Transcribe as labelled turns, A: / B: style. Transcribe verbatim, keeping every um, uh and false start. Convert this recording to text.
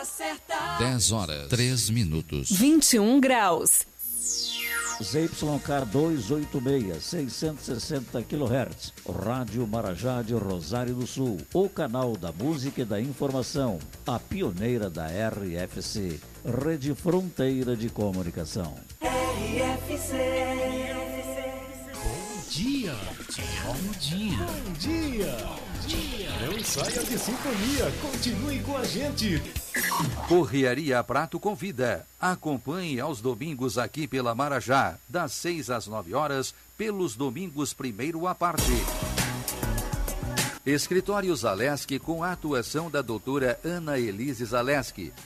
A: certa.
B: dez horas, três minutos.
C: vinte e um graus.
D: Z Y K duzentos e oitenta e seis, seiscentos e sessenta quilohertz, Rádio Marajá de Rosário do Sul, o canal da música e da informação, a pioneira da R F C, Rede Fronteira de Comunicação.
A: R F C.
E: Bom dia, bom dia, bom dia, bom dia. Não saia de sintonia, continue com a gente.
F: Correaria Prato convida. Acompanhe aos domingos aqui pela Marajá, das seis às nove horas, pelos domingos primeiro à parte. Escritório Zaleski com a atuação da doutora Ana Elise Zaleski.